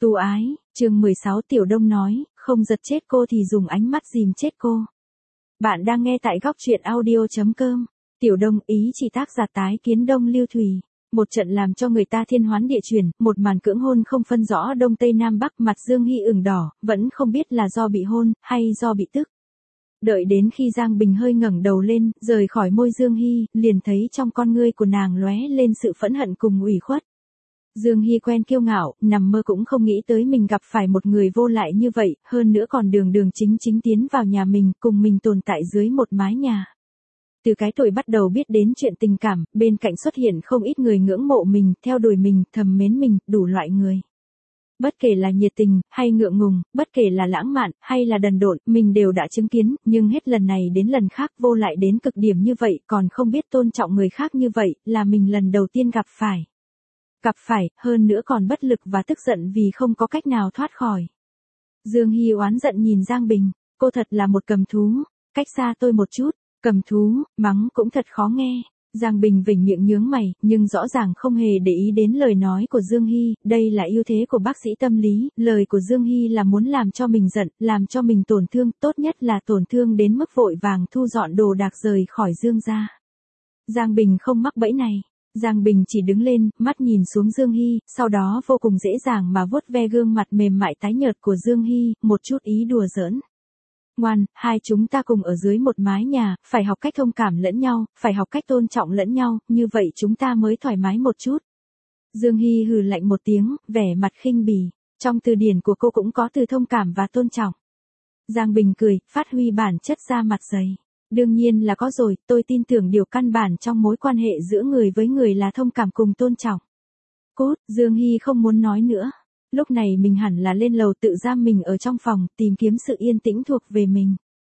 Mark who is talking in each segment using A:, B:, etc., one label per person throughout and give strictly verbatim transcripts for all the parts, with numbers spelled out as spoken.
A: Tu ái, chương mười sáu Tiểu Đông nói, không giật chết cô thì dùng ánh mắt dìm chết cô. Bạn đang nghe tại góc truyện audio chấm com. Tiểu Đông ý chỉ tác giả tái kiến Đông Lưu Thủy. Một trận làm cho người ta thiên hoán địa chuyển, một màn cưỡng hôn không phân rõ đông tây nam bắc, mặt Dương Hy ửng đỏ, vẫn không biết là do bị hôn, hay do bị tức. Đợi đến khi Giang Bình hơi ngẩng đầu lên, rời khỏi môi Dương Hy, liền thấy trong con ngươi của nàng lóe lên sự phẫn hận cùng ủy khuất. Dương Hy quen kiêu ngạo, nằm mơ cũng không nghĩ tới mình gặp phải một người vô lại như vậy, hơn nữa còn đường đường chính chính tiến vào nhà mình, cùng mình tồn tại dưới một mái nhà. Từ cái tuổi bắt đầu biết đến chuyện tình cảm, bên cạnh xuất hiện không ít người ngưỡng mộ mình, theo đuổi mình, thầm mến mình, đủ loại người. Bất kể là nhiệt tình, hay ngượng ngùng, bất kể là lãng mạn, hay là đần độn, mình đều đã chứng kiến, nhưng hết lần này đến lần khác vô lại đến cực điểm như vậy, còn không biết tôn trọng người khác như vậy, là mình lần đầu tiên gặp phải. Gặp phải, hơn nữa còn bất lực và tức giận vì không có cách nào thoát khỏi. Dương Hy oán giận nhìn Giang Bình, cô thật là một cầm thú, cách xa tôi một chút, cầm thú, mắng cũng thật khó nghe. Giang Bình vểnh miệng nhướng mày, nhưng rõ ràng không hề để ý đến lời nói của Dương Hy, đây là ưu thế của bác sĩ tâm lý, lời của Dương Hy là muốn làm cho mình giận, làm cho mình tổn thương, tốt nhất là tổn thương đến mức vội vàng thu dọn đồ đạc rời khỏi Dương gia. Giang Bình không mắc bẫy này. Giang Bình chỉ đứng lên, mắt nhìn xuống Dương Hy, sau đó vô cùng dễ dàng mà vuốt ve gương mặt mềm mại tái nhợt của Dương Hy, một chút ý đùa giỡn. Ngoan, hai chúng ta cùng ở dưới một mái nhà, phải học cách thông cảm lẫn nhau, phải học cách tôn trọng lẫn nhau, như vậy chúng ta mới thoải mái một chút. Dương Hy hừ lạnh một tiếng, vẻ mặt khinh bỉ, trong từ điển của cô cũng có từ thông cảm và tôn trọng. Giang Bình cười, phát huy bản chất ra mặt dày. Đương nhiên là có rồi, tôi tin tưởng điều căn bản trong mối quan hệ giữa người với người là thông cảm cùng tôn trọng. Cút, Dương Hy không muốn nói nữa. Lúc này mình hẳn là lên lầu tự giam mình ở trong phòng, tìm kiếm sự yên tĩnh thuộc về mình.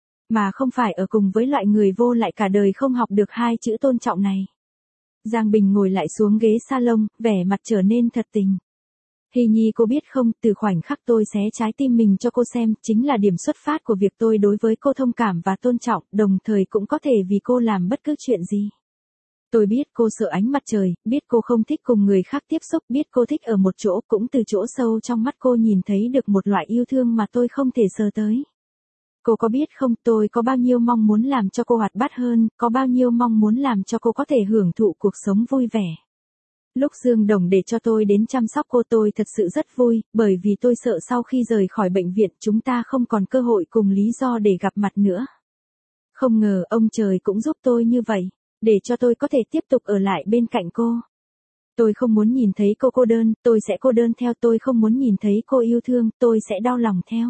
A: Mà không phải ở cùng với loại người vô lại cả đời không học được hai chữ tôn trọng này. Giang Bình ngồi lại xuống ghế salon, vẻ mặt trở nên thật tình. Hy Nhi cô biết không, từ khoảnh khắc tôi xé trái tim mình cho cô xem, chính là điểm xuất phát của việc tôi đối với cô thông cảm và tôn trọng, đồng thời cũng có thể vì cô làm bất cứ chuyện gì. Tôi biết cô sợ ánh mặt trời, biết cô không thích cùng người khác tiếp xúc, biết cô thích ở một chỗ, cũng từ chỗ sâu trong mắt cô nhìn thấy được một loại yêu thương mà tôi không thể sờ tới. Cô có biết không, tôi có bao nhiêu mong muốn làm cho cô hoạt bát hơn, có bao nhiêu mong muốn làm cho cô có thể hưởng thụ cuộc sống vui vẻ. Lúc Dương Đồng để cho tôi đến chăm sóc cô tôi thật sự rất vui, bởi vì tôi sợ sau khi rời khỏi bệnh viện chúng ta không còn cơ hội cùng lý do để gặp mặt nữa. Không ngờ ông trời cũng giúp tôi như vậy, để cho tôi có thể tiếp tục ở lại bên cạnh cô. Tôi không muốn nhìn thấy cô cô đơn, tôi sẽ cô đơn theo, tôi không muốn nhìn thấy cô yêu thương, tôi sẽ đau lòng theo.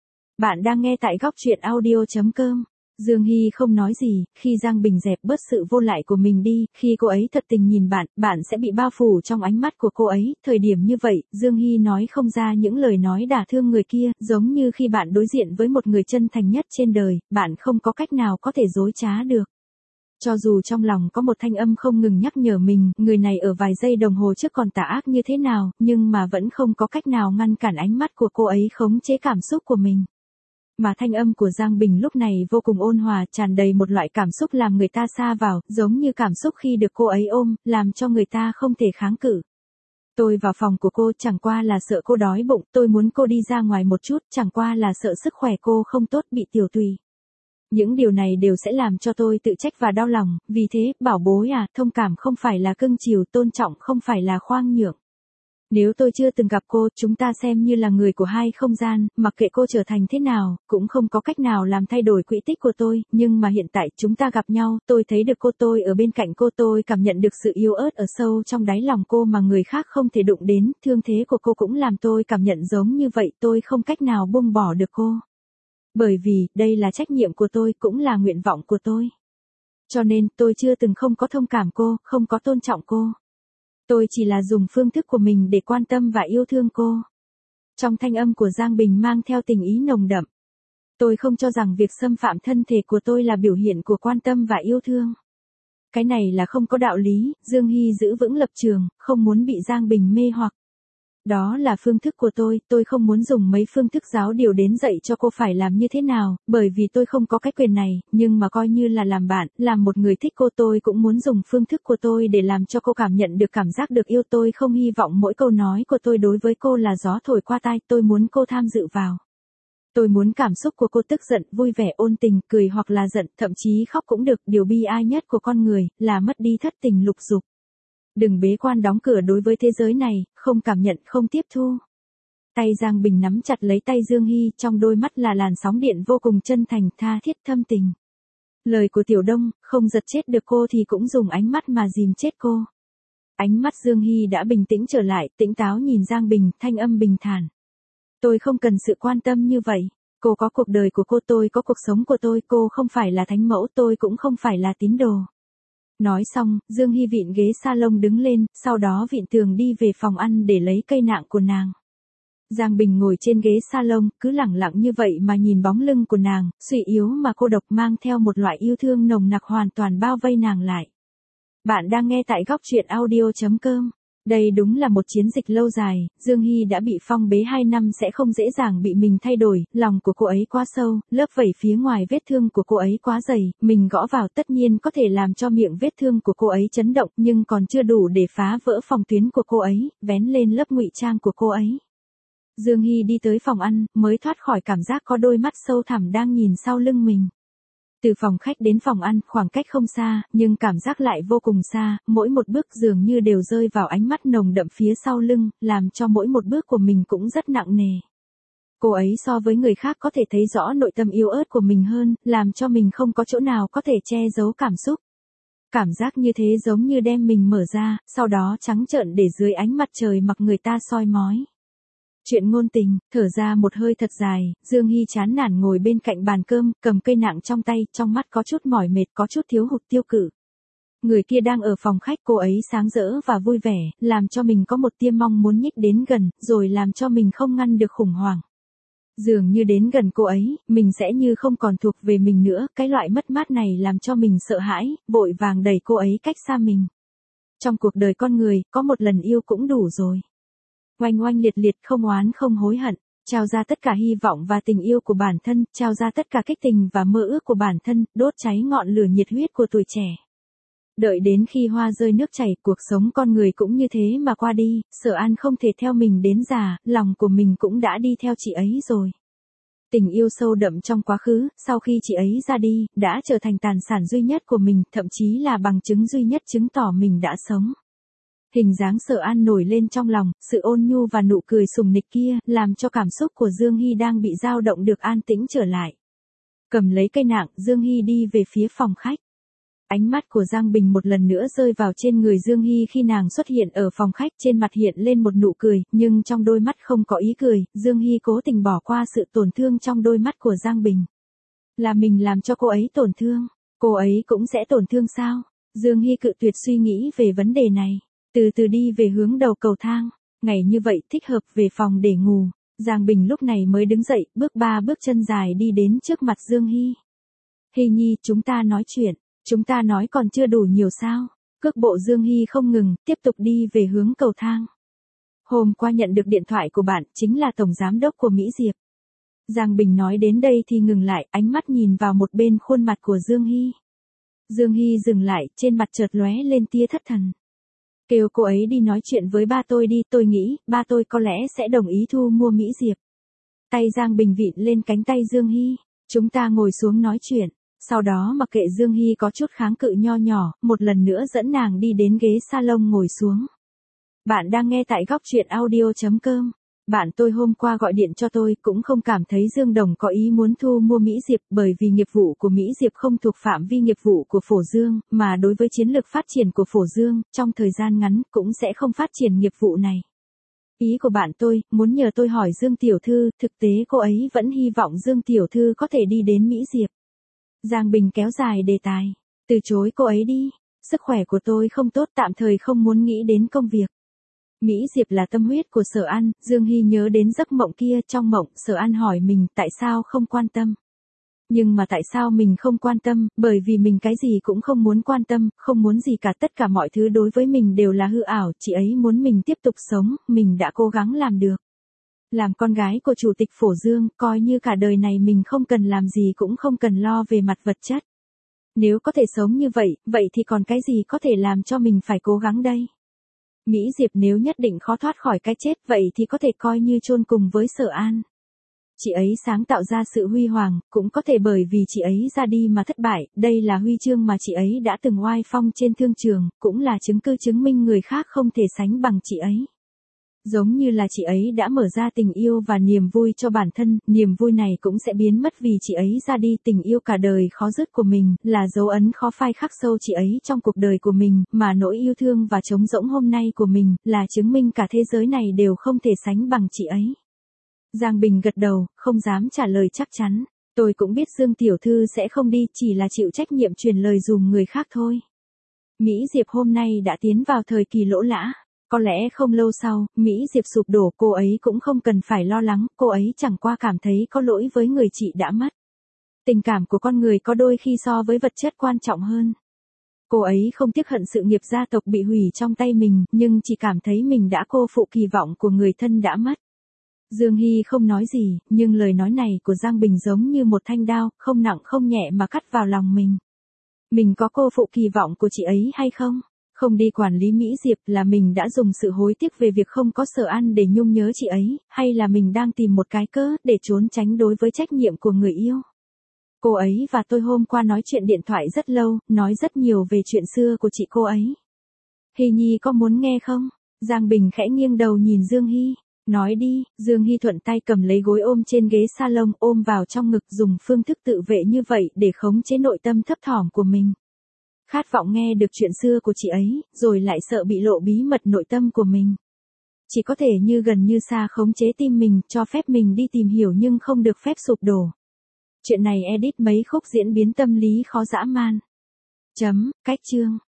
A: Bạn đang nghe tại góc truyện audio chấm com. Dương Hy không nói gì, khi Giang Bình dẹp bớt sự vô lại của mình đi, khi cô ấy thật tình nhìn bạn, bạn sẽ bị bao phủ trong ánh mắt của cô ấy, thời điểm như vậy, Dương Hy nói không ra những lời nói đả thương người kia, giống như khi bạn đối diện với một người chân thành nhất trên đời, bạn không có cách nào có thể dối trá được. Cho dù trong lòng có một thanh âm không ngừng nhắc nhở mình, người này ở vài giây đồng hồ trước còn tà ác như thế nào, nhưng mà vẫn không có cách nào ngăn cản ánh mắt của cô ấy khống chế cảm xúc của mình. Mà thanh âm của Giang Bình lúc này vô cùng ôn hòa, tràn đầy một loại cảm xúc làm người ta sa vào, giống như cảm xúc khi được cô ấy ôm, làm cho người ta không thể kháng cự. Tôi vào phòng của cô chẳng qua là sợ cô đói bụng, tôi muốn cô đi ra ngoài một chút, chẳng qua là sợ sức khỏe cô không tốt bị tiểu tụy. Những điều này đều sẽ làm cho tôi tự trách và đau lòng, vì thế, bảo bối à, thông cảm không phải là cưng chiều, tôn trọng không phải là khoan nhượng. Nếu tôi chưa từng gặp cô, chúng ta xem như là người của hai không gian, mặc kệ cô trở thành thế nào, cũng không có cách nào làm thay đổi quỹ tích của tôi, nhưng mà hiện tại chúng ta gặp nhau, tôi thấy được cô, tôi ở bên cạnh cô, tôi cảm nhận được sự yếu ớt ở sâu trong đáy lòng cô mà người khác không thể đụng đến, thương thế của cô cũng làm tôi cảm nhận giống như vậy, tôi không cách nào buông bỏ được cô. Bởi vì, đây là trách nhiệm của tôi, cũng là nguyện vọng của tôi. Cho nên, tôi chưa từng không có thông cảm cô, không có tôn trọng cô. Tôi chỉ là dùng phương thức của mình để quan tâm và yêu thương cô. Trong thanh âm của Giang Bình mang theo tình ý nồng đậm. Tôi không cho rằng việc xâm phạm thân thể của tôi là biểu hiện của quan tâm và yêu thương. Cái này là không có đạo lý, Dương Hy giữ vững lập trường, không muốn bị Giang Bình mê hoặc. Đó là phương thức của tôi, tôi không muốn dùng mấy phương thức giáo điều đến dạy cho cô phải làm như thế nào, bởi vì tôi không có cái quyền này, nhưng mà coi như là làm bạn, làm một người thích cô tôi cũng muốn dùng phương thức của tôi để làm cho cô cảm nhận được cảm giác được yêu. Tôi không hy vọng mỗi câu nói của tôi đối với cô là gió thổi qua tai, tôi muốn cô tham dự vào. Tôi muốn cảm xúc của cô tức giận, vui vẻ, ôn tình, cười hoặc là giận, thậm chí khóc cũng được, điều bi ai nhất của con người là mất đi thất tình lục dục. Đừng bế quan đóng cửa đối với thế giới này, không cảm nhận, không tiếp thu. Tay Giang Bình nắm chặt lấy tay Dương Hy, trong đôi mắt là làn sóng điện vô cùng chân thành, tha thiết thâm tình. Lời của Tiểu Đông, không giật chết được cô thì cũng dùng ánh mắt mà dìm chết cô. Ánh mắt Dương Hy đã bình tĩnh trở lại, tỉnh táo nhìn Giang Bình, thanh âm bình thản. Tôi không cần sự quan tâm như vậy. Cô có cuộc đời của cô, tôi có cuộc sống của tôi, cô không phải là thánh mẫu, tôi cũng không phải là tín đồ. Nói xong, Dương Hy vịn ghế salon đứng lên, sau đó vịn tường đi về phòng ăn để lấy cây nạng của nàng. Giang Bình ngồi trên ghế salon, cứ lẳng lặng như vậy mà nhìn bóng lưng của nàng, suy yếu mà cô độc mang theo một loại yêu thương nồng nặc hoàn toàn bao vây nàng lại. Bạn đang nghe tại góc truyện audio chấm com. Đây đúng là một chiến dịch lâu dài, Dương Hy đã bị phong bế hai năm sẽ không dễ dàng bị mình thay đổi, lòng của cô ấy quá sâu, lớp vảy phía ngoài vết thương của cô ấy quá dày, mình gõ vào tất nhiên có thể làm cho miệng vết thương của cô ấy chấn động nhưng còn chưa đủ để phá vỡ phòng tuyến của cô ấy, vén lên lớp ngụy trang của cô ấy. Dương Hy đi tới phòng ăn, mới thoát khỏi cảm giác có đôi mắt sâu thẳm đang nhìn sau lưng mình. Từ phòng khách đến phòng ăn, khoảng cách không xa, nhưng cảm giác lại vô cùng xa, mỗi một bước dường như đều rơi vào ánh mắt nồng đậm phía sau lưng, làm cho mỗi một bước của mình cũng rất nặng nề. Cô ấy so với người khác có thể thấy rõ nội tâm yếu ớt của mình hơn, làm cho mình không có chỗ nào có thể che giấu cảm xúc. Cảm giác như thế giống như đem mình mở ra, sau đó trắng trợn để dưới ánh mặt trời mặc người ta soi mói. Chuyện ngôn tình, thở ra một hơi thật dài, Dương Hy chán nản ngồi bên cạnh bàn cơm, cầm cây nạng trong tay, trong mắt có chút mỏi mệt, có chút thiếu hụt tiêu cự. Người kia đang ở phòng khách, cô ấy sáng rỡ và vui vẻ, làm cho mình có một tia mong muốn nhích đến gần, rồi làm cho mình không ngăn được khủng hoảng. Dường như đến gần cô ấy, mình sẽ như không còn thuộc về mình nữa, cái loại mất mát này làm cho mình sợ hãi, vội vàng đẩy cô ấy cách xa mình. Trong cuộc đời con người, có một lần yêu cũng đủ rồi. Oanh oanh liệt liệt, không oán không hối hận, trao ra tất cả hy vọng và tình yêu của bản thân, trao ra tất cả kích tình và mơ ước của bản thân, đốt cháy ngọn lửa nhiệt huyết của tuổi trẻ. Đợi đến khi hoa rơi nước chảy, cuộc sống con người cũng như thế mà qua đi, Sở An không thể theo mình đến già, lòng của mình cũng đã đi theo chị ấy rồi. Tình yêu sâu đậm trong quá khứ, sau khi chị ấy ra đi, đã trở thành tài sản duy nhất của mình, thậm chí là bằng chứng duy nhất chứng tỏ mình đã sống. Hình dáng Sở An nổi lên trong lòng, sự ôn nhu và nụ cười sùng nịch kia, làm cho cảm xúc của Dương Hy đang bị dao động được an tĩnh trở lại. Cầm lấy cây nạng, Dương Hy đi về phía phòng khách. Ánh mắt của Giang Bình một lần nữa rơi vào trên người Dương Hy khi nàng xuất hiện ở phòng khách, trên mặt hiện lên một nụ cười, nhưng trong đôi mắt không có ý cười, Dương Hy cố tình bỏ qua sự tổn thương trong đôi mắt của Giang Bình. Là mình làm cho cô ấy tổn thương, cô ấy cũng sẽ tổn thương sao? Dương Hy cự tuyệt suy nghĩ về vấn đề này. Từ từ đi về hướng đầu cầu thang, ngày như vậy thích hợp về phòng để ngủ. Giang Bình lúc này mới đứng dậy, bước ba bước chân dài đi đến trước mặt Dương Hy. Hy Nhi, chúng ta nói chuyện, chúng ta nói còn chưa đủ nhiều sao? Cước bộ Dương Hy không ngừng, tiếp tục đi về hướng cầu thang. Hôm qua nhận được điện thoại của bạn, chính là Tổng Giám đốc của Mỹ Diệp. Giang Bình nói đến đây thì ngừng lại, ánh mắt nhìn vào một bên khuôn mặt của Dương Hy. Dương Hy dừng lại, trên mặt chợt lóe lên tia thất thần. Kêu cô ấy đi nói chuyện với ba tôi đi, tôi nghĩ, ba tôi có lẽ sẽ đồng ý thu mua Mỹ Diệp. Tay Giang Bình vịn lên cánh tay Dương Hy, chúng ta ngồi xuống nói chuyện, sau đó mặc kệ Dương Hy có chút kháng cự nho nhỏ, một lần nữa dẫn nàng đi đến ghế salon ngồi xuống. Bạn đang nghe tại góc truyện audio chấm com. Bạn tôi hôm qua gọi điện cho tôi cũng không cảm thấy Dương Đồng có ý muốn thu mua Mỹ Diệp bởi vì nghiệp vụ của Mỹ Diệp không thuộc phạm vi nghiệp vụ của Phổ Dương, mà đối với chiến lược phát triển của Phổ Dương, trong thời gian ngắn cũng sẽ không phát triển nghiệp vụ này. Ý của bạn tôi, muốn nhờ tôi hỏi Dương Tiểu Thư, thực tế cô ấy vẫn hy vọng Dương Tiểu Thư có thể đi đến Mỹ Diệp. Giang Bình kéo dài đề tài, từ chối cô ấy đi, sức khỏe của tôi không tốt, tạm thời không muốn nghĩ đến công việc. Mỹ Diệp là tâm huyết của Sở An, Dương Hy nhớ đến giấc mộng kia, trong mộng Sở An hỏi mình tại sao không quan tâm. Nhưng mà tại sao mình không quan tâm, bởi vì mình cái gì cũng không muốn quan tâm, không muốn gì cả, tất cả mọi thứ đối với mình đều là hư ảo, chị ấy muốn mình tiếp tục sống, mình đã cố gắng làm được. Làm con gái của Chủ tịch Phổ Dương, coi như cả đời này mình không cần làm gì cũng không cần lo về mặt vật chất. Nếu có thể sống như vậy, vậy thì còn cái gì có thể làm cho mình phải cố gắng đây? Mỹ Diệp nếu nhất định khó thoát khỏi cái chết, vậy thì có thể coi như chôn cùng với Sở An. Chị ấy sáng tạo ra sự huy hoàng, cũng có thể bởi vì chị ấy ra đi mà thất bại, đây là huy chương mà chị ấy đã từng oai phong trên thương trường, cũng là chứng cứ chứng minh người khác không thể sánh bằng chị ấy. Giống như là chị ấy đã mở ra tình yêu và niềm vui cho bản thân, niềm vui này cũng sẽ biến mất vì chị ấy ra đi, tình yêu cả đời khó dứt của mình, là dấu ấn khó phai khắc sâu chị ấy trong cuộc đời của mình, mà nỗi yêu thương và trống rỗng hôm nay của mình, là chứng minh cả thế giới này đều không thể sánh bằng chị ấy. Giang Bình gật đầu, không dám trả lời chắc chắn. Tôi cũng biết Dương Tiểu Thư sẽ không đi, chỉ là chịu trách nhiệm truyền lời dùm người khác thôi. Mỹ Diệp hôm nay đã tiến vào thời kỳ lỗ lã. Có lẽ không lâu sau, Mỹ Diệp sụp đổ, cô ấy cũng không cần phải lo lắng, cô ấy chẳng qua cảm thấy có lỗi với người chị đã mất. Tình cảm của con người có đôi khi so với vật chất quan trọng hơn. Cô ấy không tiếc hận sự nghiệp gia tộc bị hủy trong tay mình, nhưng chỉ cảm thấy mình đã cô phụ kỳ vọng của người thân đã mất. Dương Hy không nói gì, nhưng lời nói này của Giang Bình giống như một thanh đao, không nặng không nhẹ mà cắt vào lòng mình. Mình có cô phụ kỳ vọng của chị ấy hay không? Không đi quản lý Mỹ Diệp, là mình đã dùng sự hối tiếc về việc không có Sở An để nhung nhớ chị ấy, hay là mình đang tìm một cái cớ để trốn tránh đối với trách nhiệm của người yêu? Cô ấy và tôi hôm qua nói chuyện điện thoại rất lâu, nói rất nhiều về chuyện xưa của chị cô ấy. Hy Nhi có muốn nghe không? Giang Bình khẽ nghiêng đầu nhìn Dương Hy. Nói đi. Dương Hy thuận tay cầm lấy gối ôm trên ghế salon, ôm vào trong ngực, dùng phương thức tự vệ như vậy để khống chế nội tâm thấp thỏm của mình. Khát vọng nghe được chuyện xưa của chị ấy, rồi lại sợ bị lộ bí mật nội tâm của mình. Chỉ có thể như gần như xa khống chế tim mình, cho phép mình đi tìm hiểu nhưng không được phép sụp đổ. Chuyện này edit mấy khúc diễn biến tâm lý khó dã man. Chấm, cách chương.